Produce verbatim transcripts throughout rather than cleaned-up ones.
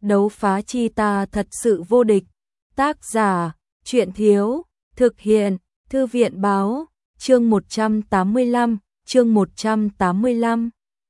Đấu phá chi ta thật sự vô địch. Tác giả, Truyện Thiếu, thực hiện, Thư viện Báo, chương một trăm tám mươi lăm, chương một trăm tám mươi lăm.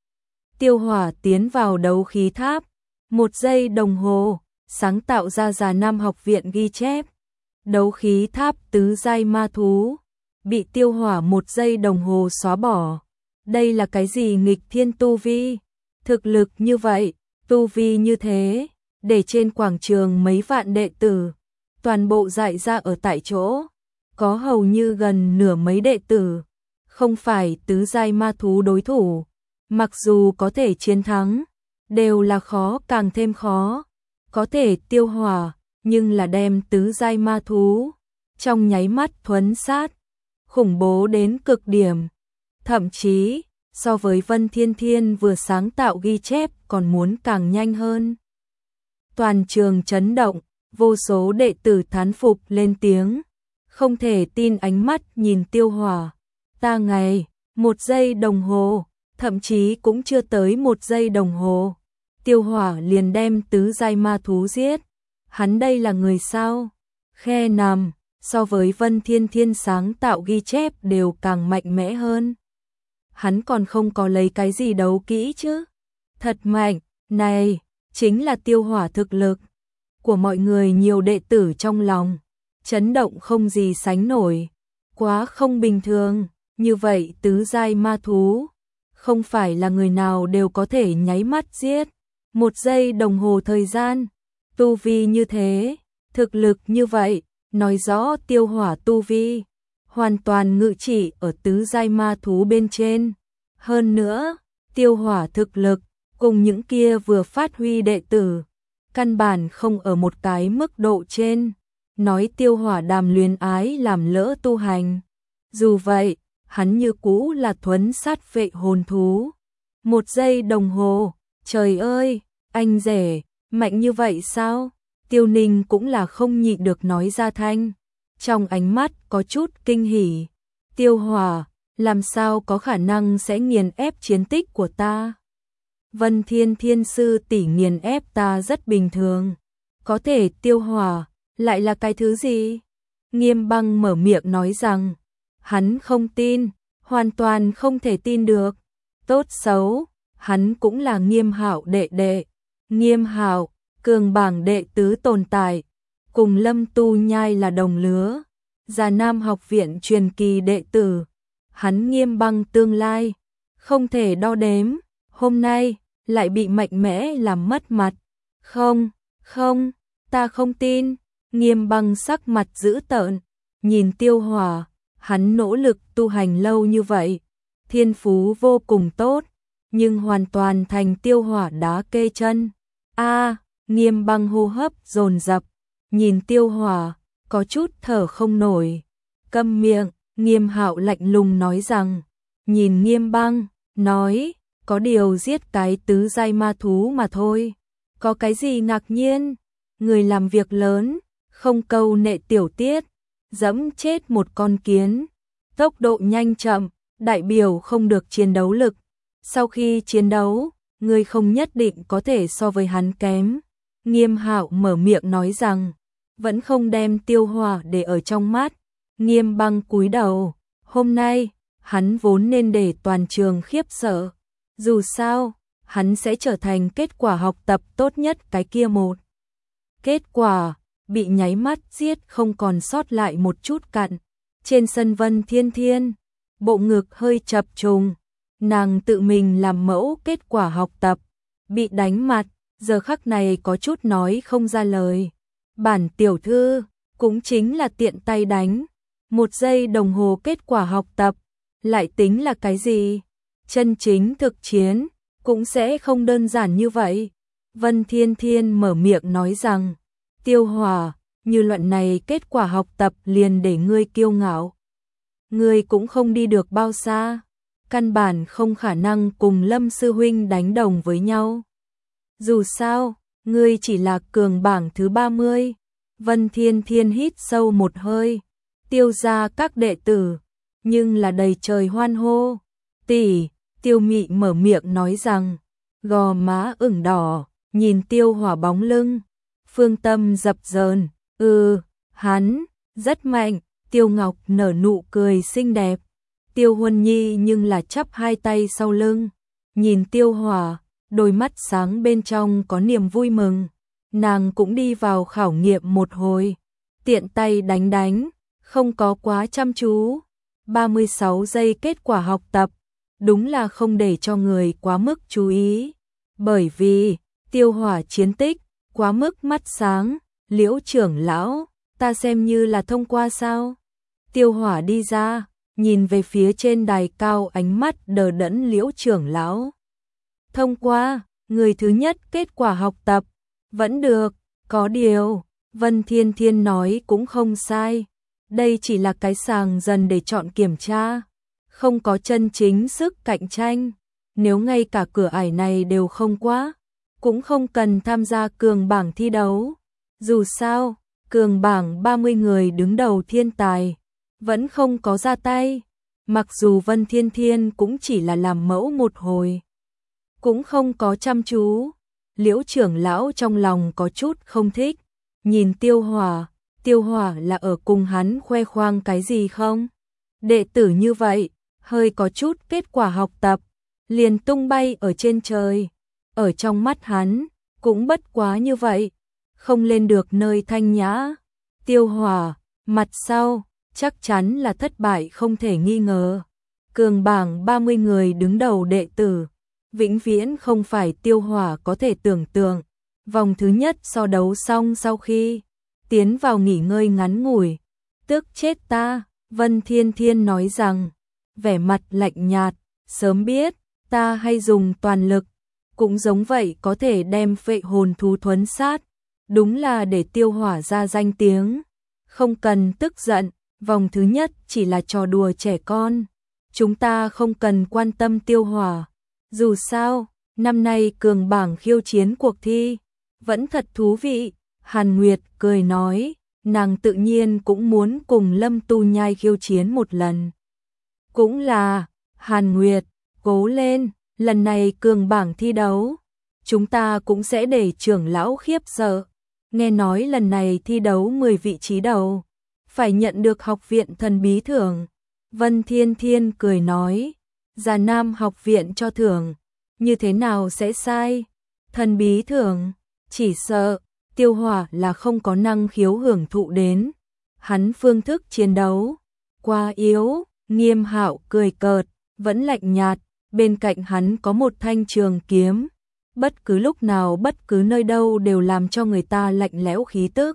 Tiêu Hỏa tiến vào đấu khí tháp, một giây đồng hồ, sáng tạo ra Già Nam học viện ghi chép. Đấu khí tháp tứ giai ma thú, bị Tiêu Hỏa một giây đồng hồ xóa bỏ. Đây là cái gì nghịch thiên tu vi? Thực lực như vậy, tu vi như thế, để trên quảng trường mấy vạn đệ tử, toàn bộ dại ra ở tại chỗ, có hầu như gần nửa mấy đệ tử, không phải tứ giai ma thú đối thủ, mặc dù có thể chiến thắng, đều là khó càng thêm khó, có thể Tiêu Hỏa, nhưng là đem tứ giai ma thú, trong nháy mắt thuấn sát, khủng bố đến cực điểm, thậm chí, so với Vân Thiên Thiên vừa sáng tạo ghi chép còn muốn càng nhanh hơn. Toàn trường chấn động, vô số đệ tử thán phục lên tiếng, không thể tin ánh mắt nhìn Tiêu Hỏa. Ta ngày, một giây đồng hồ, thậm chí cũng chưa tới một giây đồng hồ. Tiêu Hỏa liền đem tứ giai ma thú giết. Hắn đây là người sao? Khe nằm, so với Vân Thiên Thiên sáng tạo ghi chép đều càng mạnh mẽ hơn. Hắn còn không có lấy cái gì đấu kỹ chứ? Thật mạnh, này, chính là Tiêu Hỏa thực lực. Của mọi người nhiều đệ tử trong lòng, chấn động không gì sánh nổi. Quá không bình thường, như vậy tứ giai ma thú, không phải là người nào đều có thể nháy mắt giết. Một giây đồng hồ thời gian, tu vi như thế, thực lực như vậy, nói rõ Tiêu Hỏa tu vi hoàn toàn ngự trị ở tứ giai ma thú bên trên. Hơn nữa, Tiêu Hỏa thực lực cùng những kia vừa phát huy đệ tử, căn bản không ở một cái mức độ trên. Nói Tiêu Hỏa đàm luyến ái làm lỡ tu hành. Dù vậy, hắn như cũ là thuấn sát vệ hồn thú. Một giây đồng hồ, trời ơi, anh rể, mạnh như vậy sao? Tiêu Ninh cũng là không nhịn được nói ra thanh. Trong ánh mắt có chút kinh hỉ. Tiêu Hỏa, làm sao có khả năng sẽ nghiền ép chiến tích của ta? Vân Thiên Thiên sư tỷ nghiền ép ta rất bình thường. Có thể Tiêu Hỏa lại là cái thứ gì? Nghiêm Băng mở miệng nói rằng, hắn không tin, hoàn toàn không thể tin được. Tốt xấu, hắn cũng là Nghiêm Hạo đệ đệ. Nghiêm Hạo, cường bảng đệ tứ tồn tại, cùng Lâm Tu Nhai là đồng lứa, Già Nam học viện truyền kỳ đệ tử. Hắn Nghiêm Băng tương lai, không thể đo đếm, hôm nay, lại bị mạnh mẽ làm mất mặt. Không, không, ta không tin. Nghiêm Băng sắc mặt dữ tợn, nhìn Tiêu Hỏa, hắn nỗ lực tu hành lâu như vậy, thiên phú vô cùng tốt, nhưng hoàn toàn thành Tiêu Hỏa đá kê chân. A, Nghiêm Băng hô hấp dồn dập, nhìn Tiêu Hỏa, có chút thở không nổi. Câm miệng, Nghiêm Hạo lạnh lùng nói rằng, nhìn Nghiêm Băng, nói, có điều giết cái tứ giai ma thú mà thôi, có cái gì ngạc nhiên, người làm việc lớn, không câu nệ tiểu tiết, dẫm chết một con kiến, tốc độ nhanh chậm, đại biểu không được chiến đấu lực, sau khi chiến đấu, người không nhất định có thể so với hắn kém. Nghiêm Hạo mở miệng nói rằng, vẫn không đem Tiêu Hỏa để ở trong mắt. Nghiêm Băng cúi đầu, hôm nay, hắn vốn nên để toàn trường khiếp sợ. Dù sao, hắn sẽ trở thành kết quả học tập tốt nhất cái kia một. Kết quả, bị nháy mắt giết không còn sót lại một chút cặn. Trên sân Vân Thiên Thiên, bộ ngực hơi chập trùng, nàng tự mình làm mẫu kết quả học tập, bị đánh mặt, giờ khắc này có chút nói không ra lời. Bản tiểu thư, cũng chính là tiện tay đánh, một giây đồng hồ kết quả học tập, lại tính là cái gì? Chân chính thực chiến, cũng sẽ không đơn giản như vậy. Vân Thiên Thiên mở miệng nói rằng, Tiêu Hỏa, như luận này kết quả học tập liền để ngươi kiêu ngạo. Ngươi cũng không đi được bao xa, căn bản không khả năng cùng Lâm sư huynh đánh đồng với nhau. Dù sao, ngươi chỉ là cường bảng thứ ba mươi. Vân Thiên Thiên hít sâu một hơi, Tiêu gia các đệ tử, nhưng là đầy trời hoan hô. Tỷ, Tiêu Mị mở miệng nói rằng, gò má ửng đỏ, nhìn Tiêu Hỏa bóng lưng, phương tâm dập dờn, ừ, hắn, rất mạnh, Tiêu Ngọc nở nụ cười xinh đẹp. Tiêu Huân Nhi nhưng là chắp hai tay sau lưng, nhìn Tiêu Hỏa, đôi mắt sáng bên trong có niềm vui mừng. Nàng cũng đi vào khảo nghiệm một hồi, tiện tay đánh đánh, không có quá chăm chú. ba mươi sáu giây kết quả học tập, đúng là không để cho người quá mức chú ý. Bởi vì, Tiêu Hỏa chiến tích, quá mức mắt sáng, Liễu trưởng lão, ta xem như là thông qua sao? Tiêu Hỏa đi ra, nhìn về phía trên đài cao ánh mắt đờ đẫn Liễu trưởng lão. Thông qua, người thứ nhất kết quả học tập, vẫn được, có điều, Vân Thiên Thiên nói cũng không sai. Đây chỉ là cái sàng dần để chọn kiểm tra, không có chân chính sức cạnh tranh. Nếu ngay cả cửa ải này đều không qua, cũng không cần tham gia cường bảng thi đấu. Dù sao, cường bảng ba mươi người đứng đầu thiên tài, vẫn không có ra tay. Mặc dù Vân Thiên Thiên cũng chỉ là làm mẫu một hồi, cũng không có chăm chú. Liễu trưởng lão trong lòng có chút không thích, nhìn Tiêu Hỏa, Tiêu Hỏa là ở cùng hắn khoe khoang cái gì không? Đệ tử như vậy, hơi có chút kết quả học tập, liền tung bay ở trên trời. Ở trong mắt hắn, cũng bất quá như vậy, không lên được nơi thanh nhã. Tiêu Hỏa, mặt sau, chắc chắn là thất bại không thể nghi ngờ. Cường bảng ba mươi người đứng đầu đệ tử, vĩnh viễn không phải Tiêu Hỏa có thể tưởng tượng. Vòng thứ nhất so đấu xong sau khi tiến vào nghỉ ngơi ngắn ngủi, tức chết ta, Vân Thiên Thiên nói rằng, vẻ mặt lạnh nhạt, sớm biết, ta hay dùng toàn lực, cũng giống vậy có thể đem phệ hồn thú thuấn sát, đúng là để Tiêu Hỏa ra danh tiếng, không cần tức giận, vòng thứ nhất chỉ là trò đùa trẻ con, chúng ta không cần quan tâm Tiêu Hỏa, dù sao, năm nay cường bảng khiêu chiến cuộc thi, vẫn thật thú vị. Hàn Nguyệt cười nói, nàng tự nhiên cũng muốn cùng Lâm Tu Nhai khiêu chiến một lần. Cũng là, Hàn Nguyệt, cố lên, lần này cường bảng thi đấu, chúng ta cũng sẽ để trưởng lão khiếp sợ. Nghe nói lần này thi đấu mười vị trí đầu, phải nhận được học viện thần bí thưởng. Vân Thiên Thiên cười nói, Già Nam học viện cho thưởng, như thế nào sẽ sai? Thần bí thưởng, chỉ sợ Tiêu Hỏa là không có năng khiếu hưởng thụ đến. Hắn phương thức chiến đấu quá yếu. Nghiêm Hạo cười cợt, vẫn lạnh nhạt, bên cạnh hắn có một thanh trường kiếm, bất cứ lúc nào bất cứ nơi đâu đều làm cho người ta lạnh lẽo khí tức.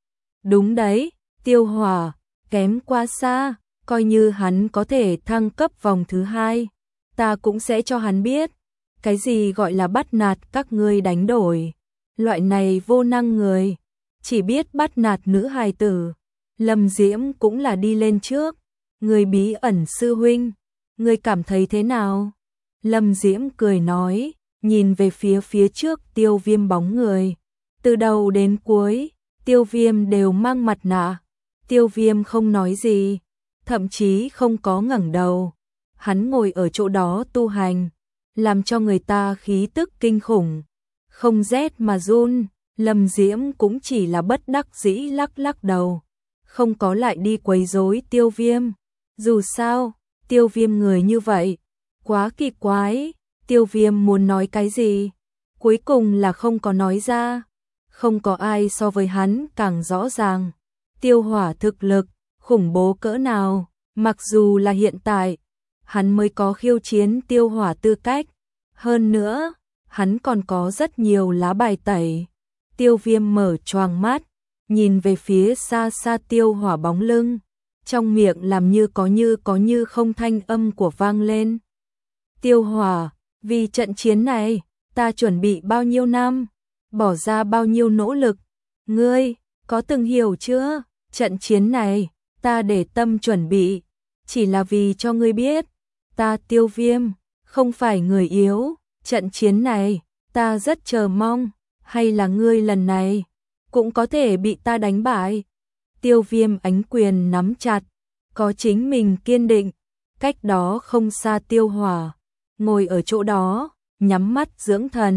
Đúng đấy, Tiêu Hỏa kém quá xa, coi như hắn có thể thăng cấp vòng thứ hai, ta cũng sẽ cho hắn biết cái gì gọi là bắt nạt các ngươi đánh đổi. Loại này vô năng người, chỉ biết bắt nạt nữ hài tử. Lâm Diễm cũng là đi lên trước. Người bí ẩn sư huynh, người cảm thấy thế nào? Lâm Diễm cười nói, nhìn về phía phía trước Tiêu Viêm bóng người. Từ đầu đến cuối, Tiêu Viêm đều mang mặt nạ. Tiêu Viêm không nói gì, thậm chí không có ngẩng đầu. Hắn ngồi ở chỗ đó tu hành, làm cho người ta khí tức kinh khủng. Không rét mà run, Lâm Diễm cũng chỉ là bất đắc dĩ lắc lắc đầu, không có lại đi quấy rối Tiêu Viêm. Dù sao, Tiêu Viêm người như vậy, quá kỳ quái, Tiêu Viêm muốn nói cái gì, cuối cùng là không có nói ra. Không có ai so với hắn càng rõ ràng, Tiêu Hỏa thực lực, khủng bố cỡ nào, mặc dù là hiện tại, hắn mới có khiêu chiến Tiêu Hỏa tư cách, hơn nữa, hắn còn có rất nhiều lá bài tẩy. Tiêu Viêm mở choàng mắt, nhìn về phía xa xa Tiêu Hỏa bóng lưng, trong miệng làm như có như có như không thanh âm của vang lên. Tiêu Hỏa, vì trận chiến này, ta chuẩn bị bao nhiêu năm, bỏ ra bao nhiêu nỗ lực, ngươi, có từng hiểu chưa? Trận chiến này, ta để tâm chuẩn bị, chỉ là vì cho ngươi biết, ta Tiêu Viêm, không phải người yếu, trận chiến này, ta rất chờ mong, hay là ngươi lần này, cũng có thể bị ta đánh bại. Tiêu Viêm ánh quyền nắm chặt, có chính mình kiên định, cách đó không xa Tiêu Hỏa, ngồi ở chỗ đó, nhắm mắt dưỡng thần,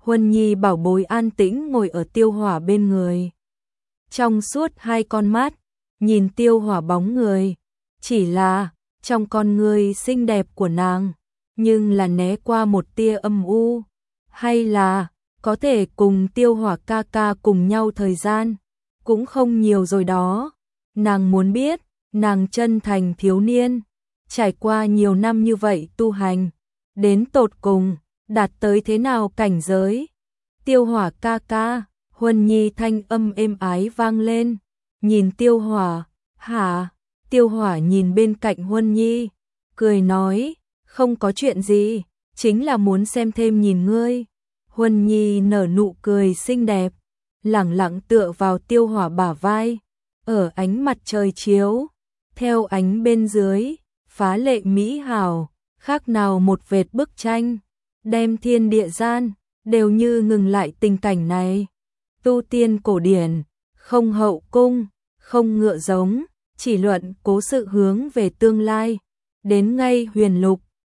Huân Nhi bảo bối an tĩnh ngồi ở Tiêu Hỏa bên người. Trong suốt hai con mắt, nhìn Tiêu Hỏa bóng người, chỉ là trong con người xinh đẹp của nàng, nhưng là né qua một tia âm u, hay là có thể cùng Tiêu Hỏa ca ca cùng nhau thời gian, cũng không nhiều rồi đó. Nàng muốn biết, nàng chân thành thiếu niên, trải qua nhiều năm như vậy tu hành, đến tột cùng, đạt tới thế nào cảnh giới. Tiêu Hỏa ca ca, Huân Nhi thanh âm êm ái vang lên, nhìn Tiêu Hỏa, hả? Tiêu Hỏa nhìn bên cạnh Huân Nhi, cười nói, không có chuyện gì, chính là muốn xem thêm nhìn ngươi. Huân Nhi nở nụ cười xinh đẹp, lẳng lặng tựa vào Tiêu Hỏa bả vai, ở ánh mặt trời chiếu, theo ánh bên dưới, phá lệ mỹ hảo, khác nào một vệt bức tranh, đem thiên địa gian, đều như ngừng lại tình cảnh này. Tu tiên cổ điển, không hậu cung, không ngựa giống, chỉ luận cố sự hướng về tương lai, đến ngay huyền lục,